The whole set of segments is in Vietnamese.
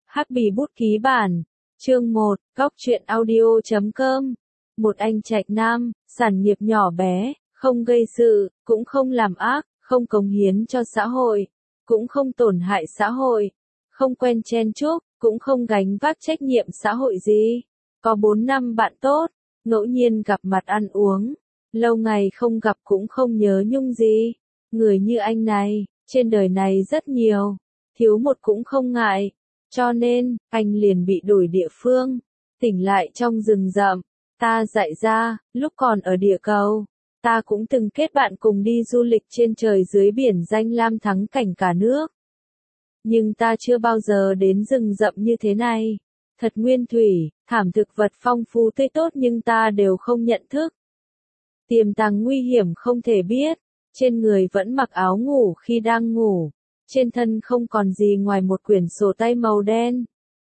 Hắc bì bút ký bản. Chương 1, Góc truyện audio.com. Một anh trạch nam, sản nghiệp nhỏ bé, không gây sự, cũng không làm ác, không cống hiến cho xã hội, cũng không tổn hại xã hội, không quen chen chúc, cũng không gánh vác trách nhiệm xã hội gì. Có 4 năm bạn tốt, ngẫu nhiên gặp mặt ăn uống, lâu ngày không gặp cũng không nhớ nhung gì. Người như anh này, trên đời này rất nhiều, thiếu một cũng không ngại. Cho nên, anh liền bị đổi địa phương, tỉnh lại trong rừng rậm. Ta dạy ra, lúc còn ở địa cầu, ta cũng từng kết bạn cùng đi du lịch trên trời dưới biển danh lam thắng cảnh cả nước. Nhưng ta chưa bao giờ đến rừng rậm như thế này. Thật nguyên thủy, thảm thực vật phong phú tươi tốt nhưng ta đều không nhận thức. Tiềm tàng nguy hiểm không thể biết, trên người vẫn mặc áo ngủ khi đang ngủ. Trên thân không còn gì ngoài một quyển sổ tay màu đen.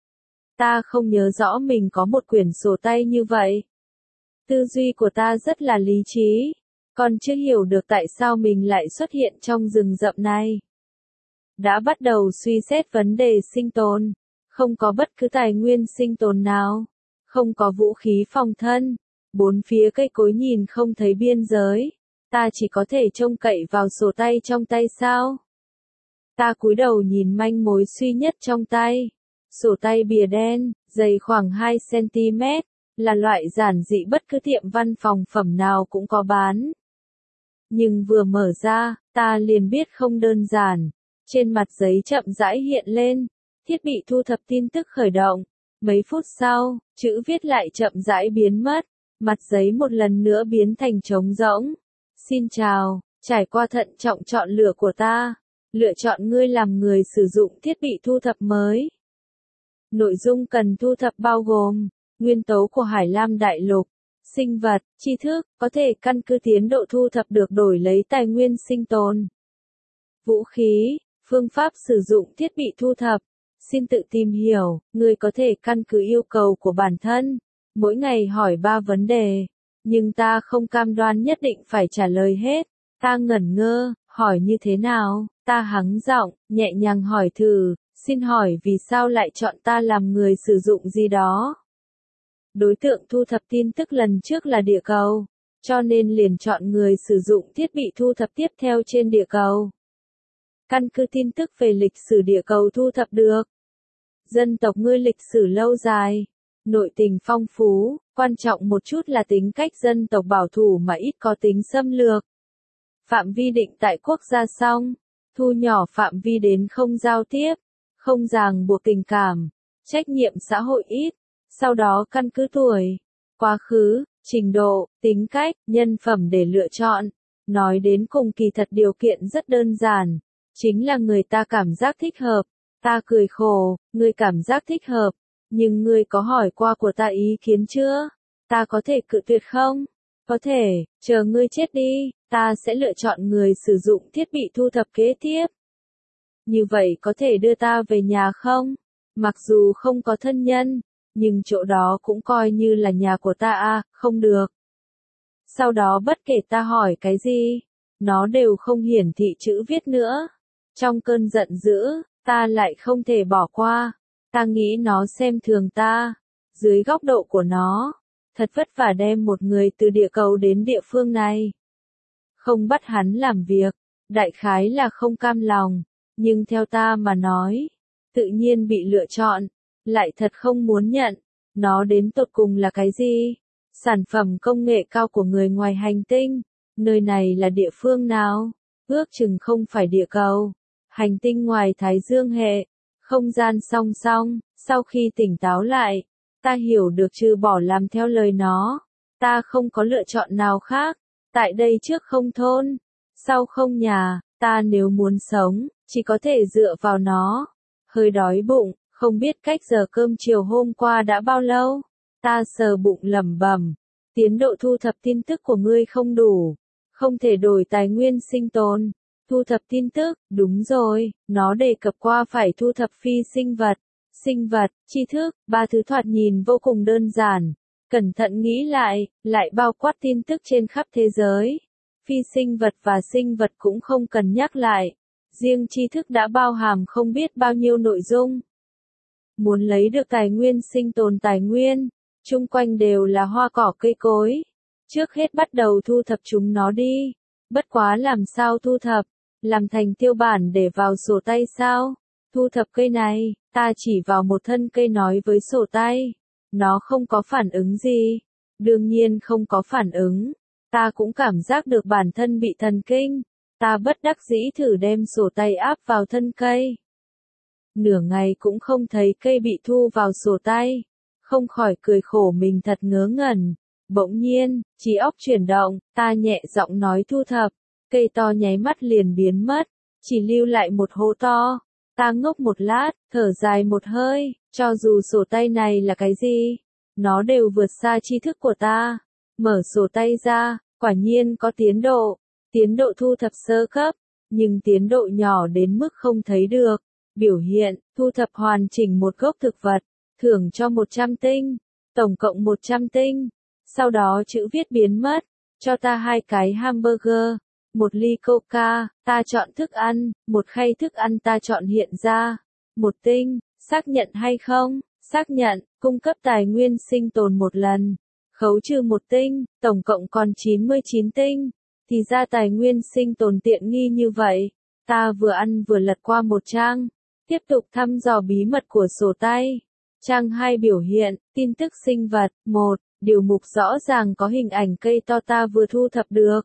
Ta không nhớ rõ mình có một quyển sổ tay như vậy. Tư duy của ta rất là lý trí, còn chưa hiểu được tại sao mình lại xuất hiện trong rừng rậm này. Đã bắt đầu suy xét vấn đề sinh tồn, không có bất cứ tài nguyên sinh tồn nào, không có vũ khí phòng thân, bốn phía cây cối nhìn không thấy biên giới, ta chỉ có thể trông cậy vào sổ tay trong tay sao? Ta cúi đầu nhìn manh mối duy nhất trong tay. Sổ tay bìa đen, dày khoảng 2 cm, là loại giản dị bất cứ tiệm văn phòng phẩm nào cũng có bán. Nhưng vừa mở ra, ta liền biết không đơn giản. Trên mặt giấy chậm rãi hiện lên, thiết bị thu thập tin tức khởi động. Mấy phút sau, chữ viết lại chậm rãi biến mất, mặt giấy một lần nữa biến thành trống rỗng. Xin chào, trải qua thận trọng chọn lựa của ta. Lựa chọn ngươi làm người sử dụng thiết bị thu thập mới. Nội dung cần thu thập bao gồm nguyên tố của Hải Lam Đại Lục, sinh vật, tri thức, có thể căn cứ tiến độ thu thập được đổi lấy tài nguyên sinh tồn. Vũ khí, phương pháp sử dụng thiết bị thu thập. Xin tự tìm hiểu, ngươi có thể căn cứ yêu cầu của bản thân, mỗi ngày hỏi 3 vấn đề, nhưng ta không cam đoan nhất định phải trả lời hết. Ta ngẩn ngơ, hỏi như thế nào? Ta hắng giọng, nhẹ nhàng hỏi thử, xin hỏi vì sao lại chọn ta làm người sử dụng gì đó? Đối tượng thu thập tin tức lần trước là địa cầu, cho nên liền chọn người sử dụng thiết bị thu thập tiếp theo trên địa cầu. Căn cứ tin tức về lịch sử địa cầu thu thập được. Dân tộc ngươi lịch sử lâu dài, nội tình phong phú, quan trọng một chút là tính cách dân tộc bảo thủ mà ít có tính xâm lược. Phạm vi định tại quốc gia xong, thu nhỏ phạm vi đến không giao tiếp, không ràng buộc tình cảm, trách nhiệm xã hội ít, sau đó căn cứ tuổi, quá khứ, trình độ, tính cách, nhân phẩm để lựa chọn. Nói đến cùng kỳ thật điều kiện rất đơn giản, chính là người ta cảm giác thích hợp. Ta cười khổ, ngươi cảm giác thích hợp, nhưng ngươi có hỏi qua của ta ý kiến chưa? Ta có thể cự tuyệt không? Có thể, chờ ngươi chết đi, ta sẽ lựa chọn người sử dụng thiết bị thu thập kế tiếp. Như vậy có thể đưa ta về nhà không? Mặc dù không có thân nhân, nhưng chỗ đó cũng coi như là nhà của ta à, không được. Sau đó bất kể ta hỏi cái gì, nó đều không hiển thị chữ viết nữa. Trong cơn giận dữ, ta lại không thể bỏ qua. Ta nghĩ nó xem thường ta. Dưới góc độ của nó, thật vất vả đem một người từ địa cầu đến địa phương này. Không bắt hắn làm việc, đại khái là không cam lòng, nhưng theo ta mà nói, tự nhiên bị lựa chọn, lại thật không muốn nhận. Nó đến tột cùng là cái gì? Sản phẩm công nghệ cao của người ngoài hành tinh. Nơi này là địa phương nào? Ước chừng không phải địa cầu. Hành tinh ngoài Thái Dương hệ. Không gian song song. Sau khi tỉnh táo lại, ta hiểu được trừ bỏ làm theo lời nó, ta không có lựa chọn nào khác. Tại đây trước không thôn, sau không nhà, ta nếu muốn sống, chỉ có thể dựa vào nó. Hơi đói bụng, không biết cách giờ cơm chiều hôm qua đã bao lâu. Ta sờ bụng lẩm bẩm, tiến độ thu thập tin tức của ngươi không đủ, không thể đổi tài nguyên sinh tồn. Thu thập tin tức, đúng rồi, nó đề cập qua phải thu thập phi sinh vật, tri thức, 3 thứ thoạt nhìn vô cùng đơn giản. Cẩn thận nghĩ lại bao quát tin tức trên khắp thế giới. Phi sinh vật và sinh vật cũng không cần nhắc lại. Riêng tri thức đã bao hàm không biết bao nhiêu nội dung. Muốn lấy được tài nguyên sinh tồn tài nguyên, chung quanh đều là hoa cỏ cây cối. Trước hết bắt đầu thu thập chúng nó đi. Bất quá làm sao thu thập? Làm thành tiêu bản để vào sổ tay sao? Thu thập cây này, ta chỉ vào một thân cây nói với sổ tay. Nó không có phản ứng gì. Đương nhiên không có phản ứng. Ta cũng cảm giác được bản thân bị thần kinh. Ta bất đắc dĩ thử đem sổ tay áp vào thân cây. Nửa ngày cũng không thấy cây bị thu vào sổ tay. Không khỏi cười khổ mình thật ngớ ngẩn. Bỗng nhiên, trí óc chuyển động, ta nhẹ giọng nói thu thập. Cây to nháy mắt liền biến mất. Chỉ lưu lại một hố to. Ta ngốc một lát, thở dài một hơi. Cho dù sổ tay này là cái gì, nó đều vượt xa tri thức của ta. Mở sổ tay ra, quả nhiên có tiến độ. Tiến độ thu thập sơ cấp, nhưng tiến độ nhỏ đến mức không thấy được. Biểu hiện, thu thập hoàn chỉnh một gốc thực vật, thưởng cho 100 tinh, tổng cộng 100 tinh. Sau đó chữ viết biến mất, cho ta 2 cái hamburger, 1 ly coca, ta chọn thức ăn, 1 khay thức ăn ta chọn hiện ra. 1 tinh, xác nhận hay không? Xác nhận, cung cấp tài nguyên sinh tồn 1 lần. Khấu trừ 1 tinh, tổng cộng còn 99 tinh. Thì ra tài nguyên sinh tồn tiện nghi như vậy. Ta vừa ăn vừa lật qua một trang. Tiếp tục thăm dò bí mật của sổ tay. Trang 2 biểu hiện, tin tức sinh vật. 1. Điều mục rõ ràng có hình ảnh cây to ta vừa thu thập được.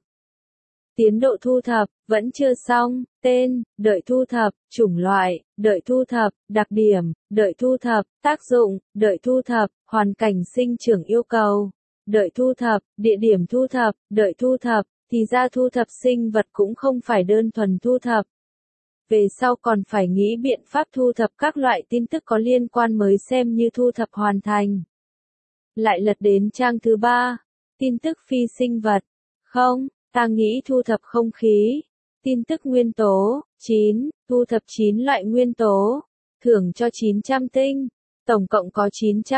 Tiến độ thu thập, vẫn chưa xong. Tên, đợi thu thập. Chủng loại, đợi thu thập. Đặc điểm, đợi thu thập. Tác dụng, đợi thu thập. Hoàn cảnh sinh trưởng yêu cầu, đợi thu thập. Địa điểm thu thập, đợi thu thập. Thì ra thu thập sinh vật cũng không phải đơn thuần thu thập. Về sau còn phải nghĩ biện pháp thu thập các loại tin tức có liên quan mới xem như thu thập hoàn thành. Lại lật đến trang thứ 3. Tin tức phi sinh vật. Không, ta nghĩ thu thập không khí. Tin tức nguyên tố. 9. Thu thập 9 loại nguyên tố. Thưởng cho 900 tinh. Tổng cộng có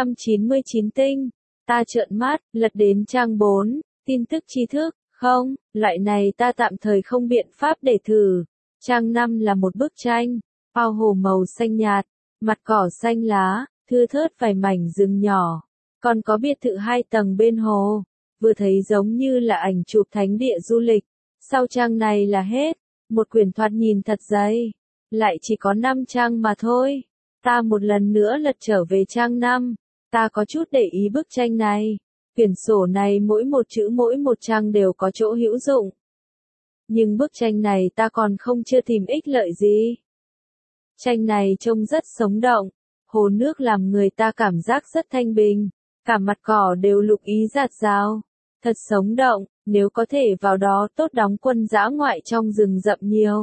999 tinh. Ta trợn mắt, lật đến trang 4. Tin tức tri thức. Không, loại này ta tạm thời không biện pháp để thử. Trang 5 là một bức tranh. Ao hồ màu xanh nhạt. Mặt cỏ xanh lá, thưa thớt vài mảnh rừng nhỏ. Còn có biệt thự 2 tầng bên hồ. Vừa thấy giống như là ảnh chụp thánh địa du lịch. Sau trang này là hết. Một quyển thoạt nhìn thật dày. Lại chỉ có 5 trang mà thôi. Ta một lần nữa lật trở về trang 5. Ta có chút để ý bức tranh này. Quyển sổ này mỗi một chữ mỗi một trang đều có chỗ hữu dụng. Nhưng bức tranh này ta còn chưa tìm ích lợi gì. Tranh này trông rất sống động. Hồ nước làm người ta cảm giác rất thanh bình. Cả mặt cỏ đều lục ý rạt rào. Thật sống động, nếu có thể vào đó tốt đóng quân dã ngoại trong rừng rậm nhiều.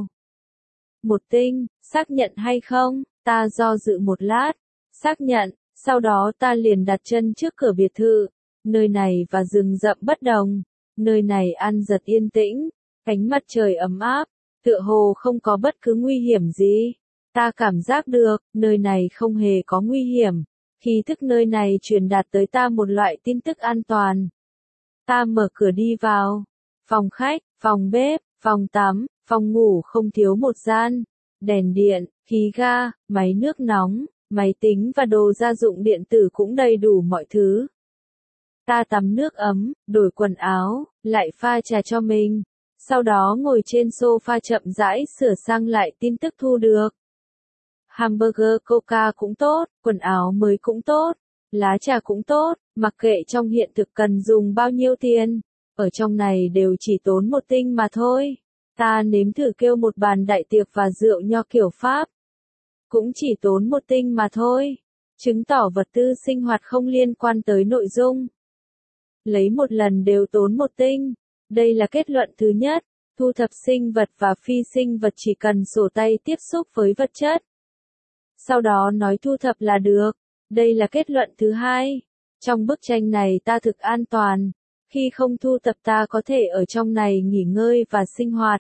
1 tinh, xác nhận hay không? Ta do dự một lát. Xác nhận, sau đó ta liền đặt chân trước cửa biệt thự. Nơi này và rừng rậm bất đồng. Nơi này ăn giật yên tĩnh. Ánh mặt trời ấm áp. Tựa hồ không có bất cứ nguy hiểm gì. Ta cảm giác được, nơi này không hề có nguy hiểm. Khí thức nơi này truyền đạt tới ta một loại tin tức an toàn. Ta mở cửa đi vào. Phòng khách, phòng bếp, phòng tắm, phòng ngủ không thiếu một gian. Đèn điện, khí ga, máy nước nóng, máy tính và đồ gia dụng điện tử cũng đầy đủ mọi thứ. Ta tắm nước ấm, đổi quần áo, lại pha trà cho mình. Sau đó ngồi trên sofa chậm rãi sửa sang lại tin tức thu được. Hamburger coca cũng tốt, quần áo mới cũng tốt, lá trà cũng tốt, mặc kệ trong hiện thực cần dùng bao nhiêu tiền. Ở trong này đều chỉ tốn 1 tinh mà thôi. Ta nếm thử kêu một bàn đại tiệc và rượu nho kiểu Pháp. Cũng chỉ tốn 1 tinh mà thôi. Chứng tỏ vật tư sinh hoạt không liên quan tới nội dung. Lấy một lần đều tốn 1 tinh. Đây là kết luận thứ nhất. Thu thập sinh vật và phi sinh vật chỉ cần sổ tay tiếp xúc với vật chất. Sau đó nói thu thập là được. Đây là kết luận thứ hai. Trong bức tranh này ta thực an toàn. Khi không thu thập ta có thể ở trong này nghỉ ngơi và sinh hoạt.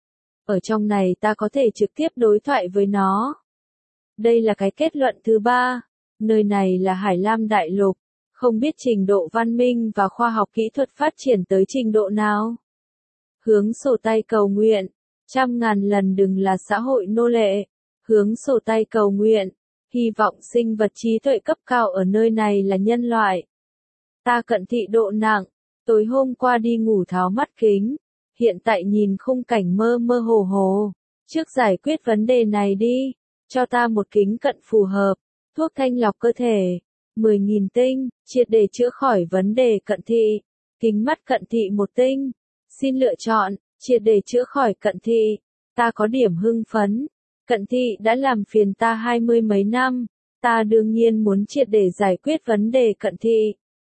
Ở trong này ta có thể trực tiếp đối thoại với nó. Đây là cái kết luận thứ ba. Nơi này là Hải Lam Đại Lục. Không biết trình độ văn minh và khoa học kỹ thuật phát triển tới trình độ nào. Hướng sổ tay cầu nguyện. 100.000 lần đừng là xã hội nô lệ. Hướng sổ tay cầu nguyện. hy vọng sinh vật trí tuệ cấp cao ở nơi này là nhân loại. Ta cận thị độ nặng, tối hôm qua đi ngủ tháo mắt kính, hiện tại nhìn khung cảnh mơ mơ hồ hồ. Trước giải quyết vấn đề này đi, cho ta một kính cận phù hợp, thuốc thanh lọc cơ thể, 10.000 tinh, triệt để chữa khỏi vấn đề cận thị. Kính mắt cận thị 1 tinh, xin lựa chọn, triệt để chữa khỏi cận thị. Ta có điểm hưng phấn, cận thị đã làm phiền ta 20 mấy năm, ta đương nhiên muốn triệt để giải quyết vấn đề cận thị.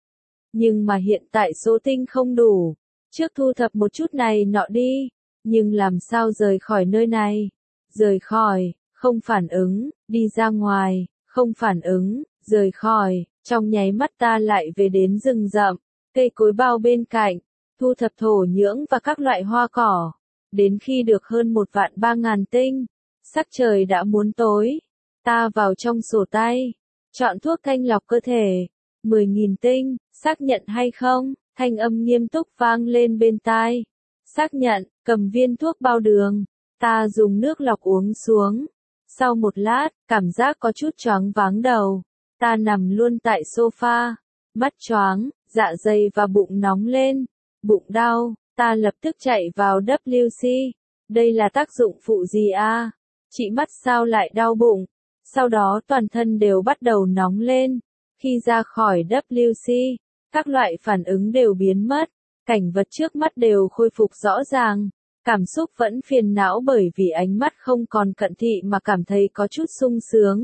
Nhưng mà hiện tại số tinh không đủ, trước thu thập một chút này nọ đi, nhưng làm sao rời khỏi nơi này? Rời khỏi, không phản ứng, đi ra ngoài, không phản ứng, rời khỏi, trong nháy mắt ta lại về đến rừng rậm, cây cối bao bên cạnh, thu thập thổ nhưỡng và các loại hoa cỏ, đến khi được hơn 1.300.000 tinh, sắc trời đã muốn tối, ta vào trong sổ tay, chọn thuốc thanh lọc cơ thể, 10.000 tinh, xác nhận hay không? Thanh âm nghiêm túc vang lên bên tai. Xác nhận, cầm viên thuốc bao đường, ta dùng nước lọc uống xuống. Sau một lát, cảm giác có chút choáng váng đầu, ta nằm luôn tại sofa, mắt choáng, dạ dày và bụng nóng lên, bụng đau, ta lập tức chạy vào WC. Đây là tác dụng phụ gì a? Chị mắt sao lại đau bụng? Sau đó toàn thân đều bắt đầu nóng lên. Khi ra khỏi WC, các loại phản ứng đều biến mất, cảnh vật trước mắt đều khôi phục rõ ràng. Cảm xúc vẫn phiền não bởi vì ánh mắt không còn cận thị mà cảm thấy có chút sung sướng.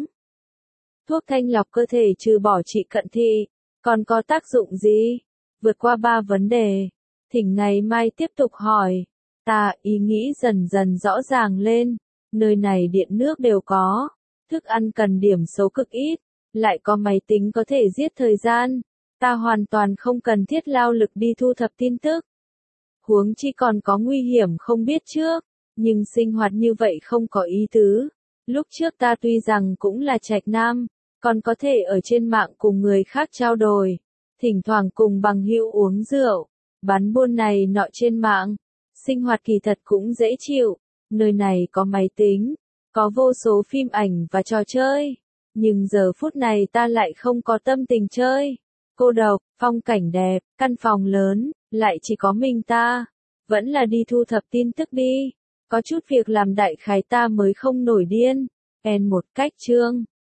Thuốc thanh lọc cơ thể trừ bỏ trị cận thị, còn có tác dụng gì? Vượt qua 3 vấn đề, thỉnh ngày mai tiếp tục hỏi. Ta ý nghĩ dần dần rõ ràng lên, nơi này điện nước đều có, thức ăn cần điểm số cực ít, lại có máy tính có thể giết thời gian. Ta hoàn toàn không cần thiết lao lực đi thu thập tin tức. Huống chi còn có nguy hiểm không biết trước, nhưng sinh hoạt như vậy không có ý tứ. Lúc trước ta tuy rằng cũng là trạch nam, còn có thể ở trên mạng cùng người khác trao đổi, thỉnh thoảng cùng bằng hữu uống rượu, bán buôn này nọ trên mạng. Sinh hoạt kỳ thật cũng dễ chịu, nơi này có máy tính, có vô số phim ảnh và trò chơi, nhưng giờ phút này ta lại không có tâm tình chơi. Cô độc, phong cảnh đẹp, căn phòng lớn, lại chỉ có mình ta. Vẫn là đi thu thập tin tức đi. Có chút việc làm đại khái ta mới không nổi điên. N1 cách chương